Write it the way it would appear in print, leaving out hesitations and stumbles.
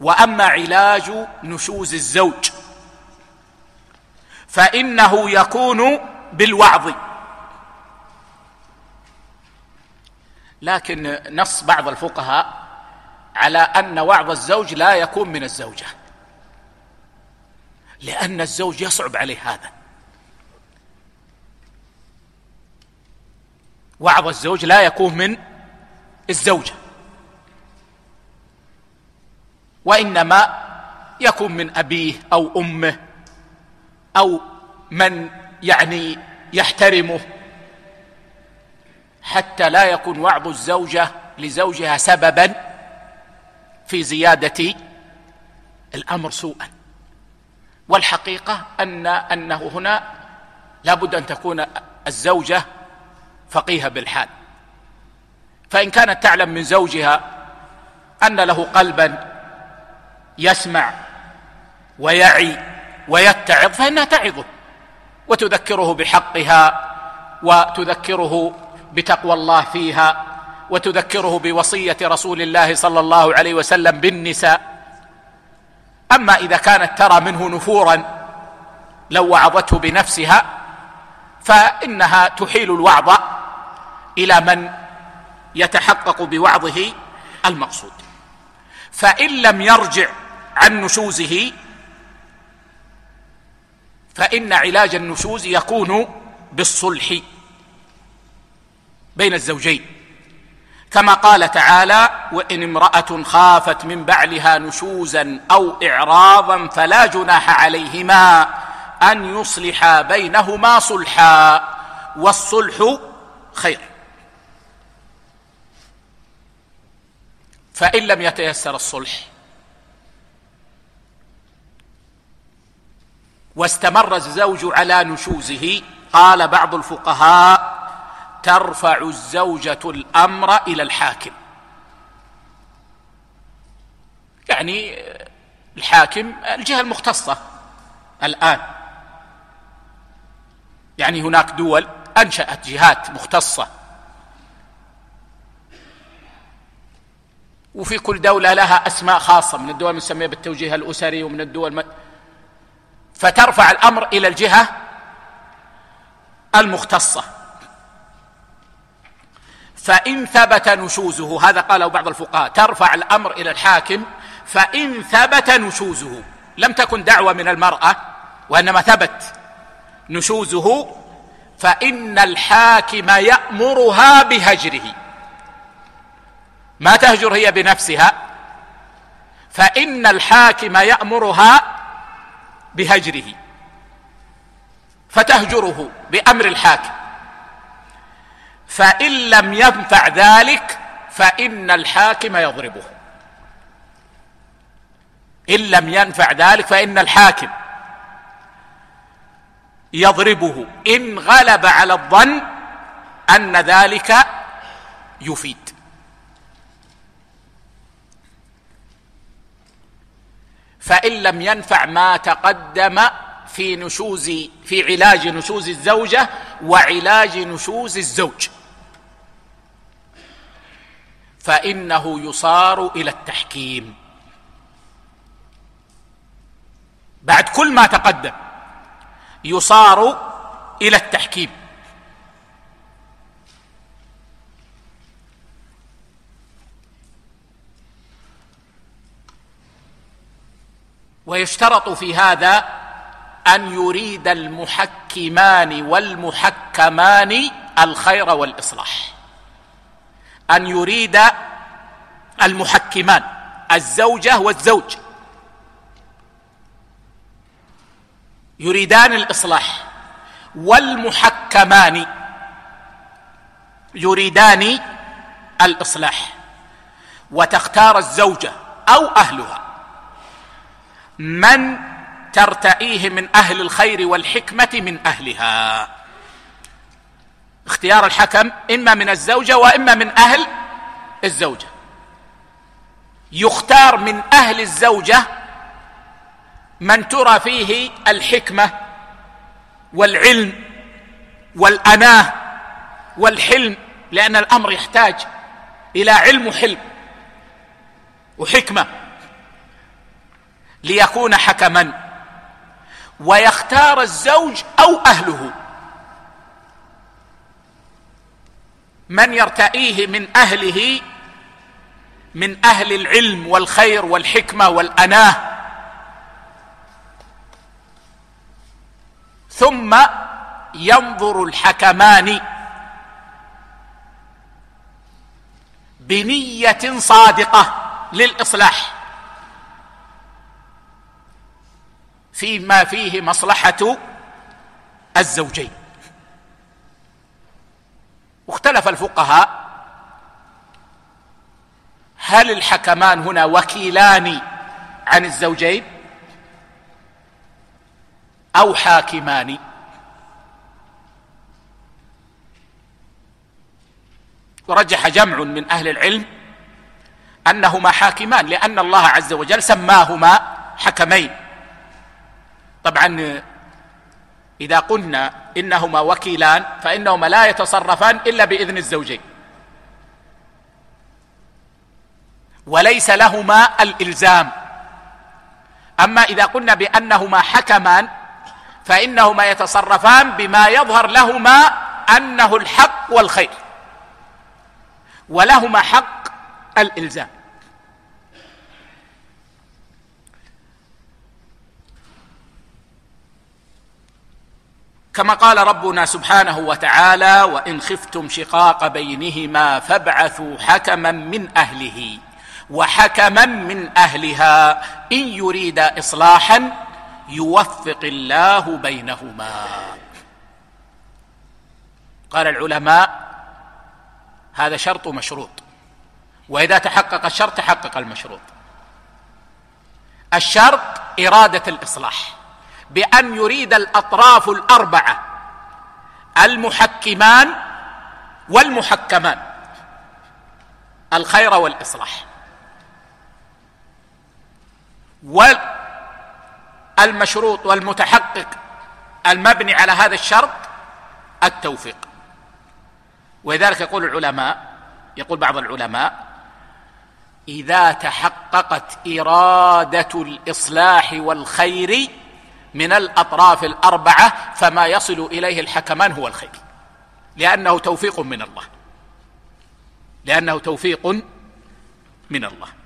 وأما علاج نشوز الزوج فإنه يكون بالوعظ، لكن نص بعض الفقهاء على أن وعظ الزوج لا يكون من الزوجة، لأن الزوج يصعب عليه هذا. وعظ الزوج لا يكون من الزوجة، وإنما يكون من أبيه أو أمه أو من يحترمه، حتى لا يكون وعظ الزوجة لزوجها سببا في زيادة الأمر سوءا. والحقيقة أنه هنا لابد أن تكون الزوجة فقيهة بالحال، فإن كانت تعلم من زوجها أن له قلبا يسمع ويعي ويتعظ فإنها تعظه وتذكره بحقها، وتذكره بتقوى الله فيها، وتذكره بوصية رسول الله صلى الله عليه وسلم بالنساء. أما إذا كانت ترى منه نفورا لو وعظته بنفسها فإنها تحيل الوعظ إلى من يتحقق بوعظه المقصود. فإن لم يرجع عن نشوزه فإن علاج النشوز يكون بالصلح بين الزوجين، كما قال تعالى: وإن امرأة خافت من بعلها نشوزا أو إعراضا فلا جناح عليهما أن يصلحا بينهما صلحا والصلح خير. فإن لم يتيسر الصلح واستمر الزوج على نشوزه، قال بعض الفقهاء: ترفع الزوجة الأمر إلى الحاكم. يعني الحاكم الجهة المختصة الآن، يعني هناك دول أنشأت جهات مختصة، وفي كل دولة لها أسماء خاصة، من الدول المسمية بالتوجيه الأسري، ومن الدول فترفع الأمر إلى الجهة المختصة. فإن ثبت نشوزه، هذا قاله بعض الفقهاء، ترفع الأمر إلى الحاكم فإن ثبت نشوزه، لم تكن دعوة من المرأة وإنما ثبت نشوزه، فإن الحاكم يأمرها بهجره، ما تهجر هي بنفسها، فإن الحاكم يأمرها بهجره فتهجره بأمر الحاكم. فإن لم ينفع ذلك فإن الحاكم يضربه. إن لم ينفع ذلك فإن الحاكم يضربه إن غلب على الظن أن ذلك يفيد. فإن لم ينفع ما تقدم في علاج نشوز الزوجة وعلاج نشوز الزوج، فإنه يصار إلى التحكيم. بعد كل ما تقدم يصار إلى التحكيم. ويشترط في هذا أن يريد المحكمان والمحكمان الخير والإصلاح، أن يريد المحكمان الزوجة والزوج يريدان الإصلاح، والمحكمان يريدان الإصلاح، وتختار الزوجة أو أهلها من ترتئيه من أهل الخير والحكمة من أهلها. اختيار الحكم إما من الزوجة وإما من أهل الزوجة. يختار من أهل الزوجة من ترى فيه الحكمة والعلم والأناة والحلم، لأن الأمر يحتاج إلى علم وحلم وحكمة، ليكون حكما، ويختار الزوج أو أهله من يرتئيه من أهله، من أهل العلم والخير والحكمة والأناه، ثم ينظر الحكمان بنية صادقة للإصلاح فيما فيه مصلحة الزوجين. واختلف الفقهاء هل الحكمان هنا وكيلان عن الزوجين أو حاكمان؟ ورجح جمع من أهل العلم أنهما حاكمان، لأن الله عز وجل سماهما حكمين. طبعا إذا قلنا إنهما وكيلان فإنهما لا يتصرفان إلا بإذن الزوجين، وليس لهما الإلزام. أما إذا قلنا بأنهما حكمان فإنهما يتصرفان بما يظهر لهما أنه الحق والخير، ولهما حق الإلزام. كما قال ربنا سبحانه وتعالى: وإن خفتم شقاق بينهما فابعثوا حكما من أهله وحكما من أهلها إن يريدا إصلاحا يوفق الله بينهما. قال العلماء: هذا شرط مشروط، وإذا تحقق الشرط تحقق المشروط. الشرط إرادة الإصلاح، بأن يريد الأطراف الأربعة المحكمان والمحكمان الخير والإصلاح. والمشروط والمتحقق المبني على هذا الشرط التوفيق. ولذلك يقول بعض العلماء: إذا تحققت إرادة الإصلاح والخير من الأطراف الأربعة فما يصل إليه الحكمان هو الخير، لأنه توفيق من الله،